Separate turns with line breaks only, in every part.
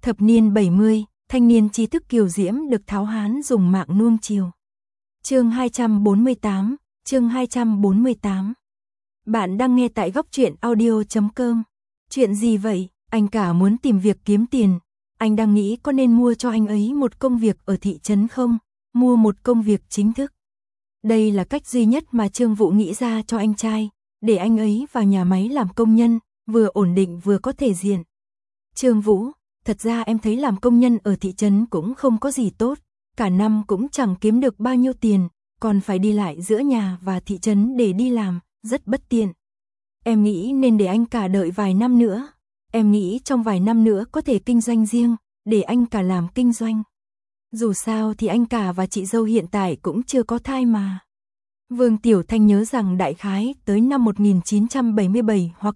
Thập niên 70, thanh niên trí thức kiều diễm được tháo hán dùng mạng nuông chiều. Chương 248, chương 248. Bạn đang nghe tại góc truyện audio.com. Chuyện gì vậy? Anh cả muốn tìm việc kiếm tiền. Anh đang nghĩ có nên mua cho anh ấy một công việc ở thị trấn không? Mua một công việc chính thức. Đây là cách duy nhất mà Trương Vũ nghĩ ra cho anh trai, để anh ấy vào nhà máy làm công nhân, vừa ổn định vừa có thể diện. Trương Vũ, thật ra em thấy làm công nhân ở thị trấn cũng không có gì tốt, cả năm cũng chẳng kiếm được bao nhiêu tiền, còn phải đi lại giữa nhà và thị trấn để đi làm, rất bất tiện. Em nghĩ nên để anh cả đợi vài năm nữa. Em nghĩ trong vài năm nữa có thể kinh doanh riêng, để anh cả làm kinh doanh. Dù sao thì anh cả và chị dâu hiện tại cũng chưa có thai mà. Vương Tiểu Thanh nhớ rằng đại khái tới năm 1977 hoặc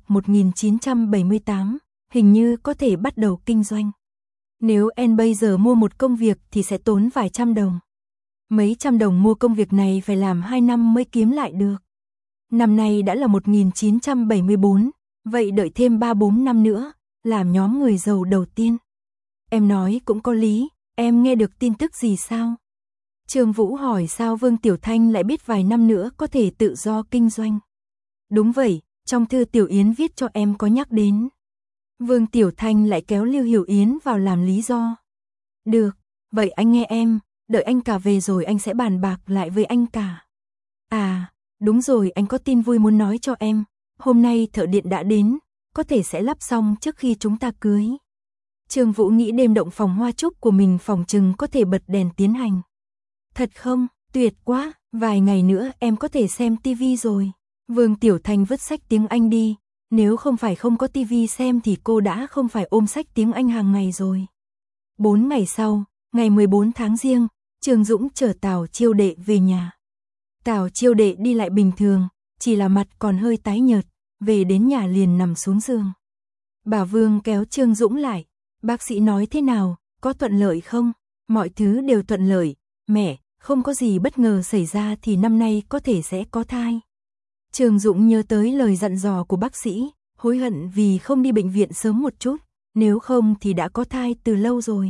1978, hình như có thể bắt đầu kinh doanh. Nếu em bây giờ mua một công việc thì sẽ tốn vài trăm đồng. Mấy trăm đồng mua công việc này phải làm 2 năm mới kiếm lại được. Năm nay đã là 1974, vậy đợi thêm 3-4 năm nữa, làm nhóm người giàu đầu tiên. Em nói cũng có lý, em nghe được tin tức gì sao? Trương Vũ hỏi sao Vương Tiểu Thanh lại biết vài năm nữa có thể tự do kinh doanh. Đúng vậy, trong thư Tiểu Yến viết cho em có nhắc đến. Vương Tiểu Thanh lại kéo Lưu Hiểu Yến vào làm lý do. Được, vậy anh nghe em, đợi anh cả về rồi anh sẽ bàn bạc lại với anh cả. À, đúng rồi, anh có tin vui muốn nói cho em. Hôm nay thợ điện đã đến, có thể sẽ lắp xong trước khi chúng ta cưới. Trương Vũ nghĩ đêm động phòng hoa trúc của mình phòng chừng có thể bật đèn tiến hành. Thật không? Tuyệt quá, vài ngày nữa em có thể xem tivi rồi. Vương Tiểu Thanh vứt sách tiếng Anh đi, nếu không phải không có tivi xem thì cô đã không phải ôm sách tiếng Anh hàng ngày rồi. 4 ngày sau, ngày 14 tháng Giêng, Trương Dũng chở Tào Chiêu Đệ về nhà. Tào Chiêu Đệ đi lại bình thường, chỉ là mặt còn hơi tái nhợt, về đến nhà liền nằm xuống giường. Bà Vương kéo Trương Dũng lại, bác sĩ nói thế nào, có thuận lợi không? Mọi thứ đều thuận lợi, mẹ, không có gì bất ngờ xảy ra thì năm nay có thể sẽ có thai. Trương Dũng nhớ tới lời dặn dò của bác sĩ, hối hận vì không đi bệnh viện sớm một chút, nếu không thì đã có thai từ lâu rồi.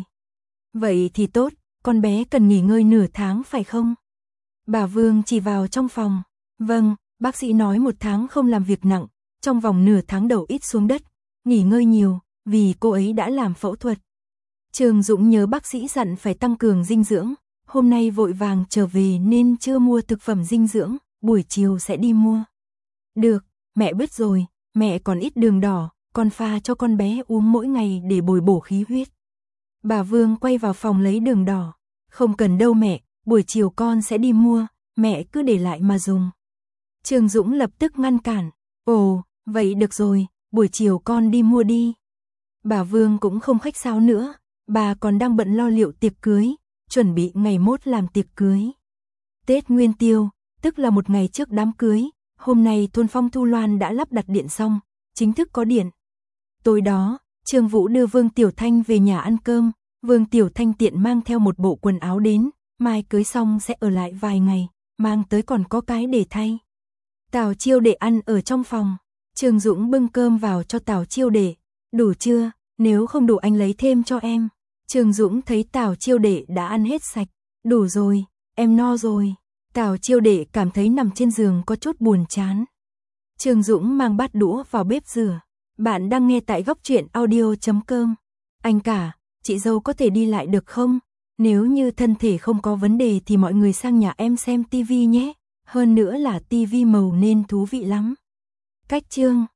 Vậy thì tốt, con bé cần nghỉ ngơi nửa tháng phải không? Bà Vương chỉ vào trong phòng. Vâng, bác sĩ nói 1 tháng không làm việc nặng, trong vòng nửa tháng đầu ít xuống đất, nghỉ ngơi nhiều, vì cô ấy đã làm phẫu thuật. Trương Dũng nhớ bác sĩ dặn phải tăng cường dinh dưỡng, hôm nay vội vàng trở về nên chưa mua thực phẩm dinh dưỡng, buổi chiều sẽ đi mua. Được, mẹ biết rồi, mẹ còn ít đường đỏ, con pha cho con bé uống mỗi ngày để bồi bổ khí huyết. Bà Vương quay vào phòng lấy đường đỏ. Không cần đâu mẹ, buổi chiều con sẽ đi mua, mẹ cứ để lại mà dùng. Trương Dũng lập tức ngăn cản. Ồ, vậy được rồi, buổi chiều con đi mua đi. Bà Vương cũng không khách sáo nữa, bà còn đang bận lo liệu tiệc cưới, chuẩn bị ngày mốt làm tiệc cưới. Tết Nguyên Tiêu, tức là một ngày trước đám cưới, hôm nay thôn Phong Thu Loan đã lắp đặt điện xong, chính thức có điện. Tối đó, Trương Vũ đưa Vương Tiểu Thanh về nhà ăn cơm, Vương Tiểu Thanh tiện mang theo một bộ quần áo đến, mai cưới xong sẽ ở lại vài ngày, mang tới còn có cái để thay. Tào Chiêu Đệ ăn ở trong phòng, Trương Dũng bưng cơm vào cho Tào Chiêu Đệ, đủ chưa, nếu không đủ anh lấy thêm cho em. Trương Dũng thấy Tào Chiêu Đệ đã ăn hết sạch, đủ rồi, em no rồi. Tào Chiêu Đệ cảm thấy nằm trên giường có chút buồn chán. Trương Dũng mang bát đũa vào bếp rửa. Bạn đang nghe tại góc truyện audio.com. Anh cả, chị dâu có thể đi lại được không? Nếu như thân thể không có vấn đề thì mọi người sang nhà em xem tivi nhé. Hơn nữa là tivi màu nên thú vị lắm. Cách chương